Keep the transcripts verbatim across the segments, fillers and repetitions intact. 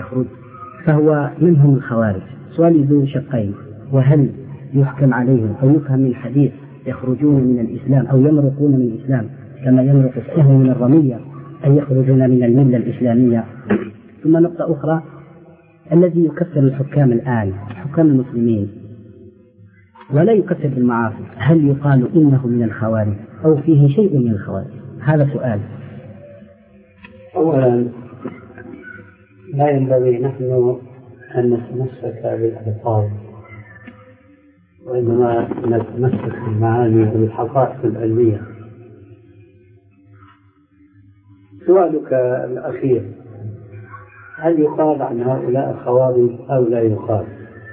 يخرج فهو منهم الخوارج. سؤالي ذو شقين: وهل يحكم عليهم أو يفهم من الحديث يخرجون من الإسلام أو يمرقون من الإسلام كما يمرق السهم من الرمية أي يخرجون من الملة الإسلامية؟ ثم نقطة أخرى: الذي يكفر الحكام الآن حكام المسلمين ولا يكفر بالمعاصي، هل يقال إنه من الخوارج أو فيه شيء من الخوارج؟ هذا سؤال. أولا لا ينبغي نحن أن نتمسك بالألفاظ، وإنما نتمسك بالمعاني وبالحقائق العلمية. سؤالك الأخير: هل يقال عن هؤلاء خوارج أو لا يقال؟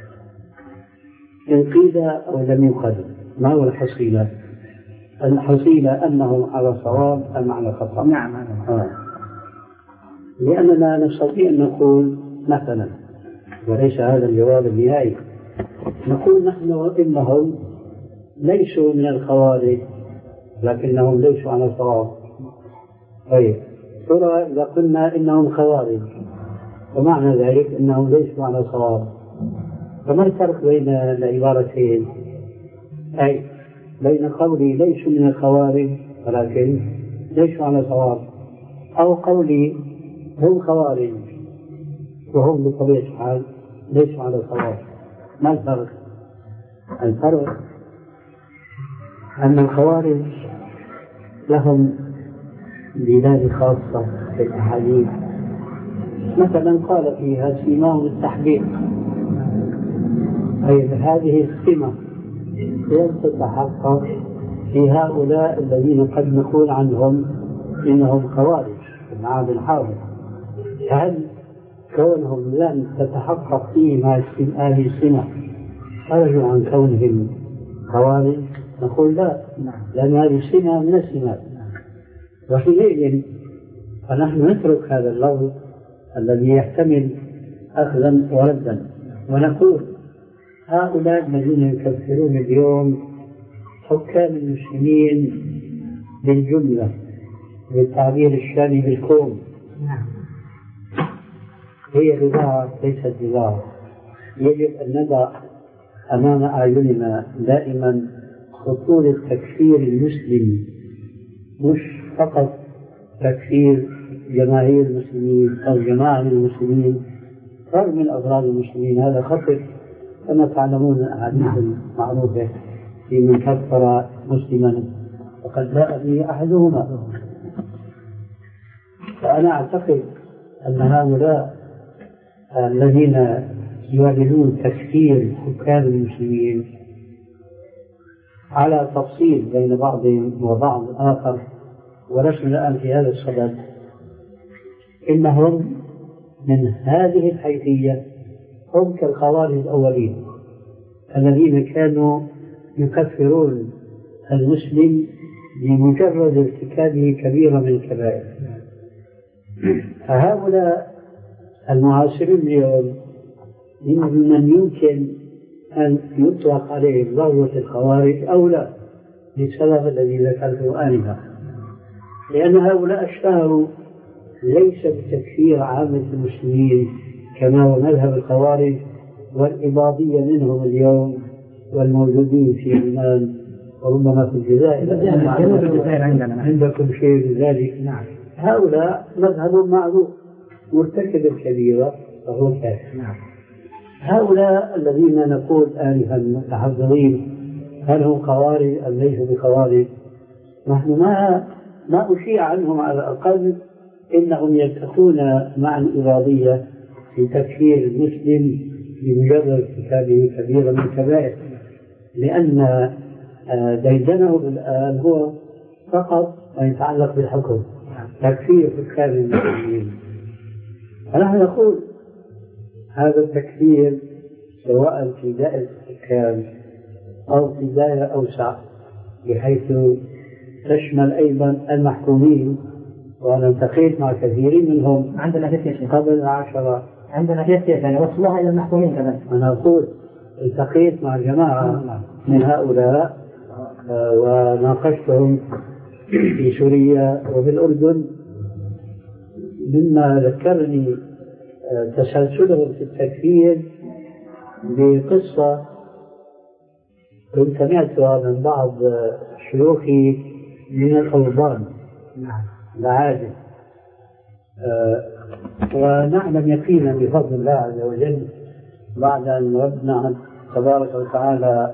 إن قيل أو لم يقل ما هو الحصيلة؟ الحصيلة أنهم على صواب أم على خطأ؟ نعم. آه. لأننا نستطيع أن نقول مثلا، وليس هذا الجواب النهائي، نقول نحن إنهم ليسوا من الخوارج لكنهم ليسوا على صواب. طيب ترى إذا قلنا إنهم خوارج ومعنى ذلك إنهم ليسوا على صواب، فما الفرق بين العبارتين؟ أي بين قولي ليسوا من الخوارج ولكن ليسوا على صواب، أو قولي هم خوارج وهم بطبيعة الحال ليسوا على صواب. ما الفرق؟ الفرق أن الخوارج لهم دلالة خاصة في الأحاديث، مثلا قال فيها سيماهم التحقيق، أي هذه السمة لن تتحقق في هؤلاء الذين قد نقول عنهم إنهم خوارج في العام الحاضر. فهل كونهم لن تتحقق فيهم هذه السمة خرجوا عن كونهم خوارج؟ نقول لا، لأن هذه السمة من السمات. وحينئذ فنحن نترك هذا اللفظ الذي يحتمل أخذا وردا، ونقول هؤلاء الذين يكفرون اليوم حكام المسلمين بالجملة بالتعبير الشامي بالكون، هي بضاعة ليست بضاعة. يجب أن نضع أمام أعيننا دائما خطورة تكفير المسلم، مش فقط تكفير جماهير المسلمين أو جماعة من المسلمين، فرق من أفراد المسلمين. هذا خطر كما تعلمون الأحاديث المعروفة في من كفر مسلما وقد جاء به أحدهما. فأنا أعتقد أن هؤلاء الذين يعلنون تكفير حكام المسلمين على تفصيل بين بعضهم وبعض آخر، ولسنا الآن في هذا الصدد، إنهم من هذه الحيثية هم كالخوارج الأولين الذين كانوا يكفرون المسلم بمجرد ارتكابه كبيرة من الكبائر. فهؤلاء المعاصرين اليوم من يمكن أن يطلق عليهم لفظة الخوارج أو لا، للسبب الذي ذكرته آنفا، لأن هؤلاء اشتهروا ليس بتكفير عامة المسلمين كما هو مذهب الخوارج والإباضية منهم اليوم والموجودين في لبنان وربما في الجزائر. عندكم شيء من ذلك؟ نعم. هؤلاء مذهب معروف، مرتكب الكبيرة فهو كافر. نعم. هؤلاء الذين نقول آنفا متحضرين هل هم خوارج أم ليسوا بخوارج؟ نحن ما ما أشيع عنهم على الأقل إنهم يلتقون مع الإباضية في تكفير المسلم بمجرد ارتكابه كبيرة من الكبائر، لأن ديدنه الآن هو فقط ما يتعلق بالحكم، تكفير حكام المسلمين. فنحن نقول هذا التكفير سواء في دائرة الحكام أو في دائرة أوسع بحيث تشمل أيضا المحكومين، وأنا التقيت مع كثيرين منهم عندنا كيف قبل العشرة، عندنا كيف يعني وصلها إلى المحكومين كذلك. أنا أقول التقيت مع جماعة من هؤلاء وناقشتهم في سوريا وفي الأردن. مما ذكرني تسلسلهم في التكفير بقصة كنت سمعتها من بعض شيوخي من الأوطان العادل، ونعلم يقينا بفضل الله عز وجل بعد أن ربنا تبارك وتعالى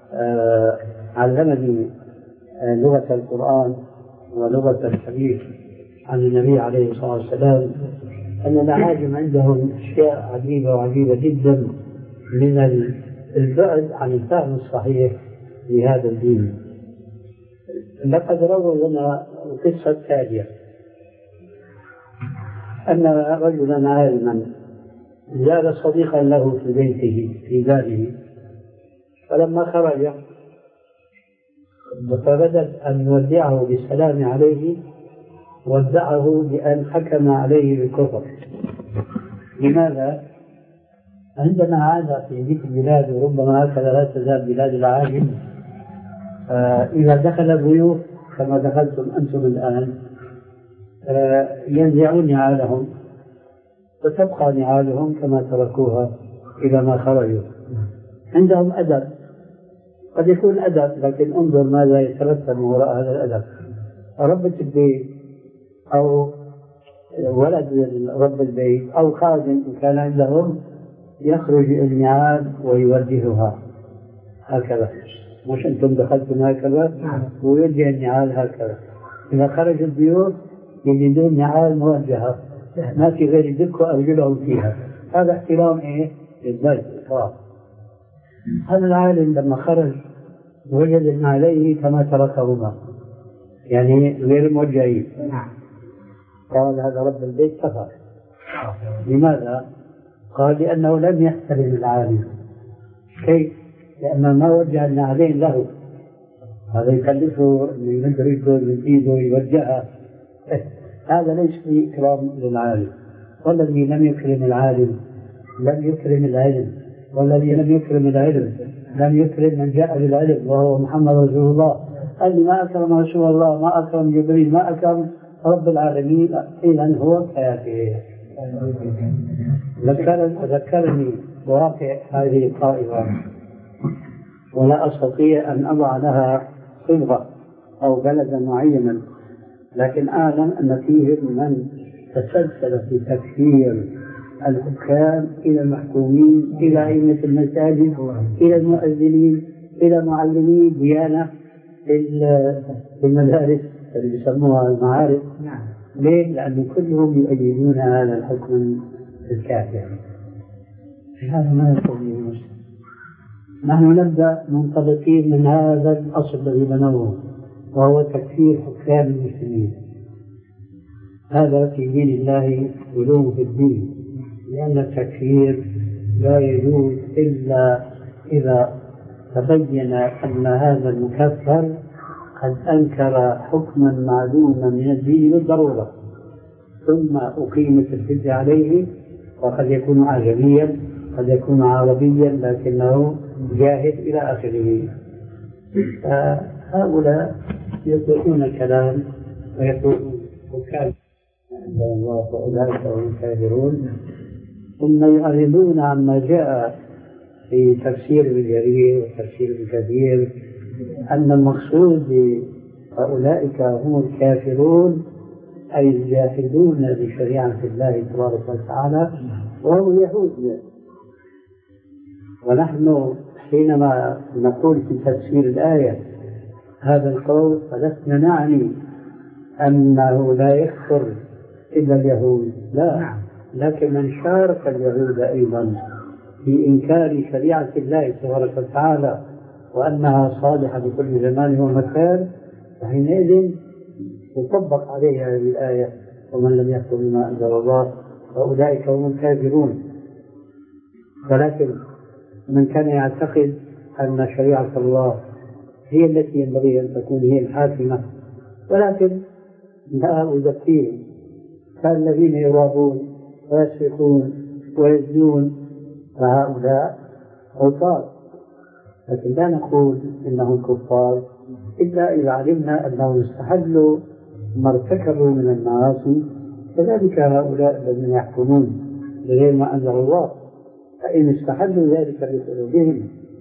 علمني لغة القرآن ولغة الحديث عن النبي عليه الصلاة والسلام أن العاجم عندهم أشياء عجيبة وعجيبة جدا من البعد عن الفهم الصحيح لهذا الدين. لقد رووا لنا القصة التالية: أن رجلا عالما زار صديقا له في بيته في داره، فلما خرج فبدأ أن يودعه بالسلام عليه، ودعه بأن حكم عليه بالكفر. لماذا؟ عندما عاد في ذيك البلاد، وربما هكذا لا تزال بلاد العاجم، آه إذا دخل الضيوف كما دخلتم أنتم الآن آه ينزعون نعالهم وتبقى نعالهم كما تركوها إلى ما خرجوا. عندهم أدب، قد يكون أدب لكن انظر ماذا يترتب وراء هذا الأدب. ربة البيت أو ولد رب البيت أو خادم إن كان عندهم يخرج النعال ويوجهها هكذا، مش أنتم دخلتم هكذا ويوجه النعال هكذا. إذا خرج الضيوف يجدون نعال موجهة ما في غير يدكوا أرجلهم فيها. هذا احترام إيه؟ للبيت. هذا العالم لما خرج وجد النعلين كما تركهما، يعني غير موجهين. قال هذا رب البيت كفر. لماذا؟ قال لأنه لم يحترم العالم. كيف؟ لأنه ما وجه النعلين له، هذا يكلفه أن يمد رجله من إيده ويوجهها. هذا ليس فيه إكرام للعالم. والذي لم يكرم العالم لم يكرم العلم، والذي لم يكرم العلم لم يكرم من جاء بالعلم وهو محمد رسول الله. قال ما أكرم رسول الله، ما أكرم جبريل، ما أكرم رب العالمين، إذن هو كافر. ذكرني بواقع هذه الطائفة، ولا أستطيع أن أضع لها صبغة أو بلدا معينا، لكن أعلم أن فيهم من تسلسل في تكفير الحكام إلى المحكومين، إلى أئمة المساجد، إلى المؤذنين، إلى معلمي الديانة في المدارس اللي يسموها المعارف. ليه؟ لأن كلهم يؤيدون هذا الحكم الكافر. هذا ما يقول المسلم. نحن نبدأ منطلقين من هذا الأصل الذي بنوه، وهو تكفير حكام المسلمين. هذا في دين الله علوم في الدين، لأن التكفير لا يجوز إلا إذا تبين أن هذا المكفر قد أنكر حكما معلوما من الدين بالضرورة، ثم أقيمت الحجة عليه، وقد يكون أعجميا قد يكون عربيا لكنه جاهل إلى آخره. فهؤلاء يطلقون الكلام ويقولون حكام الله فأولئك هم الكافرون، ثم يعرضون عما جاء في تفسير ابن جرير وتفسير ابن كثير أن المقصود بأولئك هم الكافرون أي الجاحدون بشريعة الله تبارك وتعالى وهم اليهود. ونحن حينما نقول في تفسير الآية هذا القول فلسنا نعني أنه لا يكفر إلا اليهود، لا، لكن من شارك اليهود أيضا في إنكار شريعة الله تبارك وتعالى وأنها صالحة بكل زمان ومكان، فحينئذ تطبق عليها هذه الآية: ومن لم يحكم بما أنزل الله فأولئك هم الكافرون. ولكن من كان يعتقد أن شريعة الله هي التي ينبغي أن تكون هي الحاكمة، ولكن لا أزكيهم، فالذين يرابون ويسرقون ويزنون فهؤلاء عصاة، لكن لا نقول إنهم كفار إلا إذا علمنا أنهم استحلوا ما ارتكبوا من المعاصي. كذلك هؤلاء الذين يحكمون بغير ما أنزل الله، فإن استحلوا ذلك بقلوبهم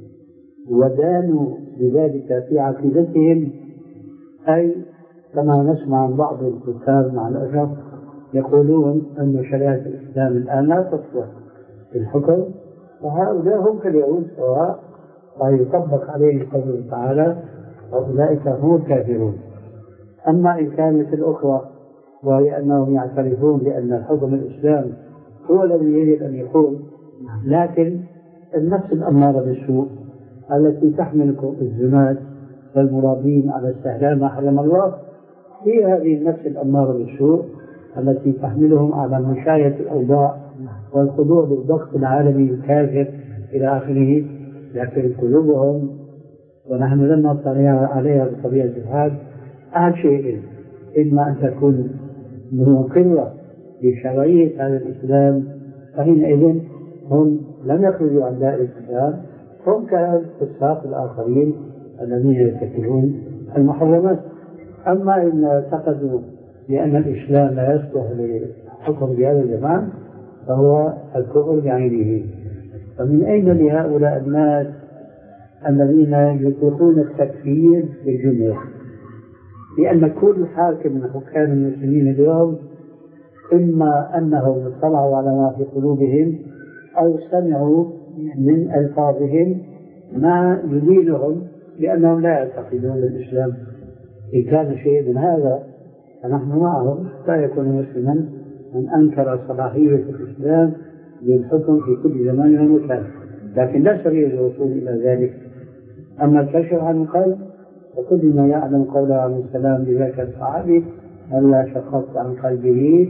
ودانوا بذلك في عقيدتهم، أي كما نسمع عن بعض الكتاب مع الأسف يقولون أن شريعة الإسلام الآن لا تصلح في الحكم، فهؤلاء هم كاليهود سواء، ويطبق عليه قوله تعالى وأولئك هم الكافرون. أما إن كانت الأخرى وهي أنهم يعترفون بأن الحكم الإسلام هو الذي يجب أن يكون، لكن النفس الأمارة بالسوء التي تحملكم الزناد والمرابين على استحلال ما حرم الله، هي هذه النفس الأمارة بالسوء التي تحملهم على مشاية الأوضاع والخضوع للضغط العالمي الكافر إلى آخره. لكن قلوبهم، ونحن لم نطلع عليها بطبيعة الحال، أهم شيء إما أن تكون مقرة بشرعية هذا الإسلام، فحينئذ هم لم يخرجوا عن دائرة الإسلام، هم كالفساق الآخرين الذين يرتكبون المحرمات. أما إن اعتقدوا بأن الإسلام لا يصلح للحكم بهذا الزمان فهو الكفر بعينه. فمن أين لهؤلاء الناس الذين يطلقون التكفير بالجملة؟ لأن كل حاكم من حكام المسلمين اليوم إما أنهم اطلعوا على ما في قلوبهم أو سمعوا من ألفاظهم ما يدينهم بأنهم لا يعتقدون بالإسلام. إن كان شيء من هذا فنحن معهم، لا يكون مسلما من أنكر صلاحية الإسلام للحكم في كل زمان ومكان، لكن لا سبيل للوصول إلى ذلك. أما الكشف عن القلب فكل ما يعلم قوله عليه السلام لذاك الصحابي ألا شققت عن قلبه،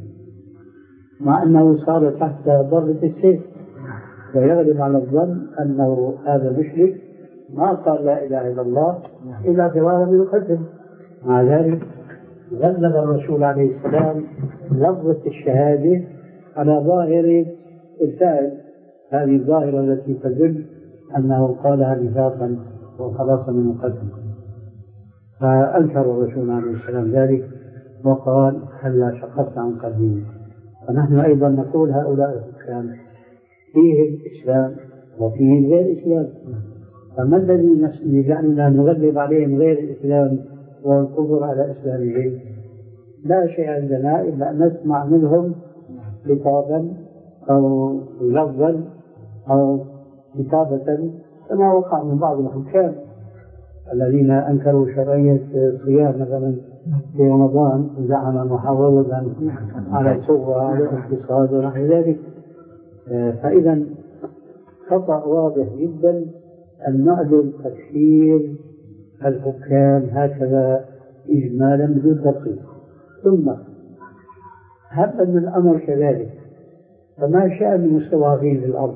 مع أنه صار تحت ضربة السيف، ويغلب على الظن أنه هذا مشرك ما قال لا إله إلا الله إلا فرارا من القتل. مع ذلك غلب الرسول عليه السلام لفظة الشهادة على ظاهر الفعل، هذه الظاهرة التي تدل أنه قالها نفاقا وخلاصا من القتل. فأنكر الرسول عليه السلام ذلك وقال هلا شققت عن قلبي. فنحن أيضا نقول هؤلاء الحكام فيه الإسلام وفيه غير الإسلام، فما الذي يجعلنا نغلب عليهم غير الإسلام والكفر على إسلامهم؟ لا شيء عندنا إلا أن نسمع منهم خطابا أو لفظا أو كتابة، كما وقع من بعض الحكام الذين أنكروا شرعية الصيام مثلا في رمضان، زعم محافظة على الصوم وعلى الاقتصاد ونحو ذلك. فإذا خطأ واضح جدا أن نعلن تكفير الحكام هكذا إجمالا بدون تدقيق. ثم هب أن الأمر كذلك، فما شأن المستضعفين في الأرض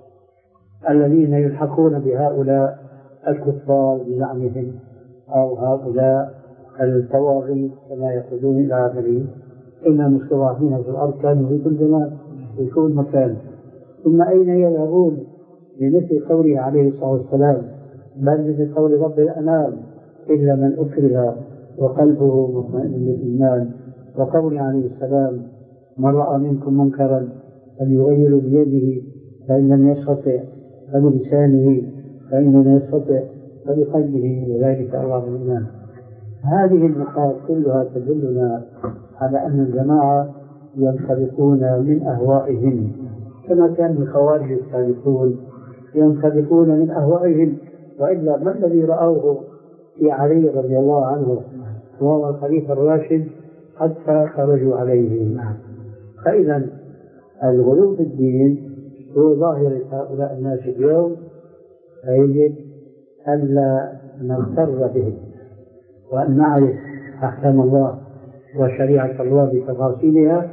الذين يلحقون بهؤلاء الكفار بزعمهم أو هؤلاء الطواغيت كما يقولون إلى آخره؟ إن المستضعفين في الأرض كانوا في كل زمان في كل مكان، ثم أين يذهبون؟ لمثل قوله عليه الصلاة والسلام بل مثل قول رب الأنام إلا من أكره وقلبه مطمئن بالإيمان، وقول عليه السلام من رأى منكم منكرا فليغير بيده فإن لم يستطع فبلسانه فإن لم يستطع فبقلبه وذلك أضعف الإيمان. هذه النقاط كلها تدلنا على أن الجماعة ينطلقون من أهوائهم كما كان الخوارج السابقون ينطلقون من أهوائهم، وإلا ما الذي رأوه في علي رضي الله عنه وهو الخليفة الراشد حتى خرجوا عليه؟ فإذا الغلو في الدين هو ظاهرة هؤلاء الناس اليوم، فيجب ألا نغتر بهم وأن نعرف أحكام الله وشريعة الله بتفاصيلها.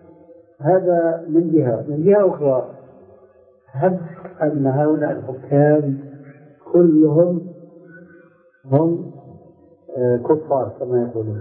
هذا من جهة. من جهة أخرى هب أن هؤلاء الحكام كلهم هم كفار كما يقولون،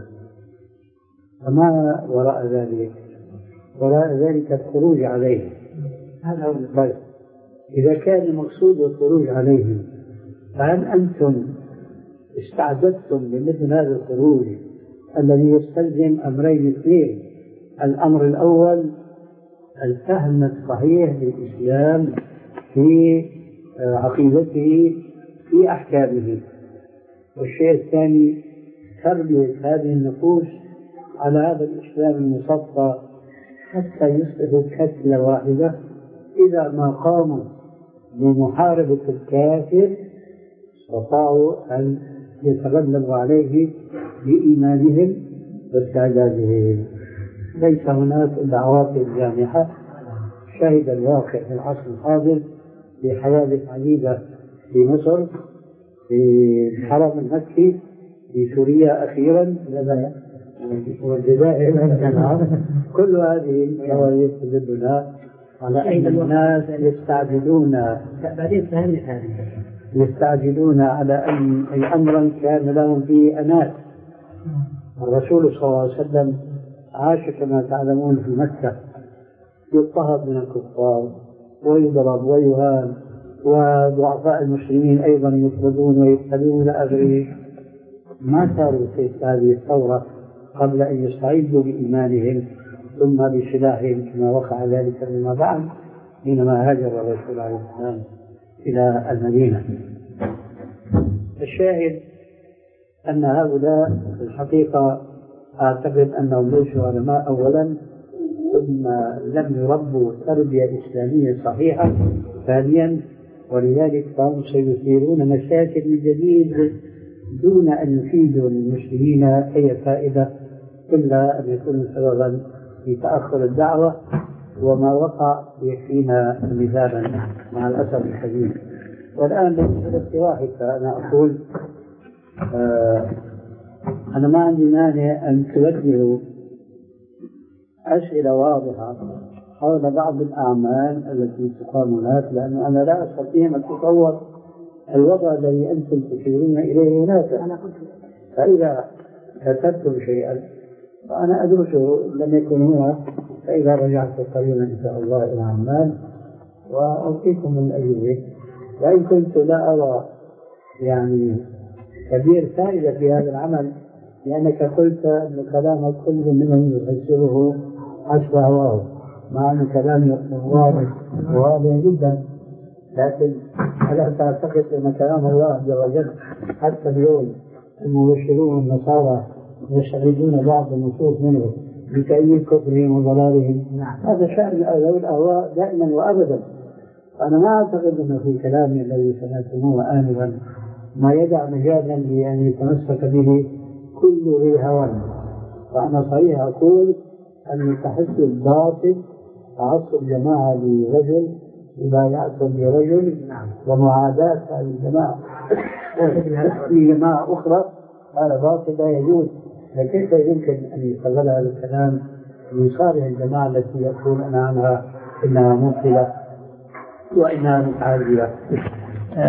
فما وراء ذلك؟ وراء ذلك الخروج عليهم. هذا هو البيت. إذا كان المقصود الخروج عليهم، فهل أنتم استعددتم لمثل هذا الخروج الذي يستلزم أمرين اثنين؟ الأمر الأول الفهم الصحيح للإسلام في عقيدته في أحكامه. والشيء الثاني تربية هذه النفوس على هذا الإسلام المصفى حتى يصبحوا كتلة واحدة إذا ما قاموا بمحاربة الكافر استطاعوا أن يتغلبوا عليه بإيمانهم واستعدادهم. ليس هناك إلا عواقب جامحة شهد الواقع في العصر الحاضر بحوادث عديدة في مصر، في الحرم المكي، في سوريا أخيرا والجزائر. كل هذه الحوادث تدلنا على أن الناس يستعجلون يستعجلون على أن أي أمرا كان لهم فيه أنات. الرسول صلى الله عليه وسلم عاش كما تعلمون في مكة، يضطهد من الكفار ويضرب ويهان، وضعفاء المسلمين أيضا يطردون ويقتلون إلى آخره. ما صاروا في هذه الثورة قبل أن يستعيدوا بإيمانهم ثم بسلاحهم كما وقع ذلك فيما بعد حينما هاجر الرسول عليه السلام إلى المدينة. الشاهد أن هؤلاء في الحقيقة أعتقد أنهم ليسوا علماء أولا، ثم لم يربوا تربية إسلامية صحيحة ثانيا، ولذلك فهم سيثيرون مشاكل من جديد دون أن يفيدوا للمسلمين أي فائدة إلا أن يكونوا سببا في تأخر الدعوة، وما وقع يكفينا مثالا مع الأسف الشديد. والآن بالنسبة لواحد فأنا أقول آه أنا ما عندي مانع أن توجهوا أسئلة واضحة حول بعض الأعمال التي تقام هناك، لأن أنا لا أستطيع أن أتصور الوضع الذي أنتم تشيرون إليه هناك. فإذا كتبتم شيئا فأنا أدرسه، لم يكن هنا، فإذا رجعت قريبا إن شاء الله إلى عمان وأعطيكم من الأجوبة. وإن كنت لا أرى يعني كبير فائدة في هذا العمل، لأنك قلت أن كلامك كل منهم يفسره حسب هواه، مع أن كلامي واضح وواضح جدا، لكن ألا تعتقد أن كلام الله عز وجل حتى اليوم المبشرون النصارى يستغلون بعض النصوص منه لتأييد كفرهم وضلالهم؟ هذا شأن أهل الأهواء دائما وأبدا. أنا ما أعتقد أنه في كلامي الذي سمعتموه آنفا ما يدع مجالا لأن يتمسك به كل ذي هوى. فأنا صحيح أقول أن التحدي الباطل تعصب جماعة لرجل مبايعتهم لرجل ومعاداة هذه الجماعة لجماعة أخرى، هذا باطل لا يجوز. لكيف يمكن أن يستغل هذا الكلام لصالح الجماعة التي يقولون عنها إنها مبطلة وإنها متعادلة؟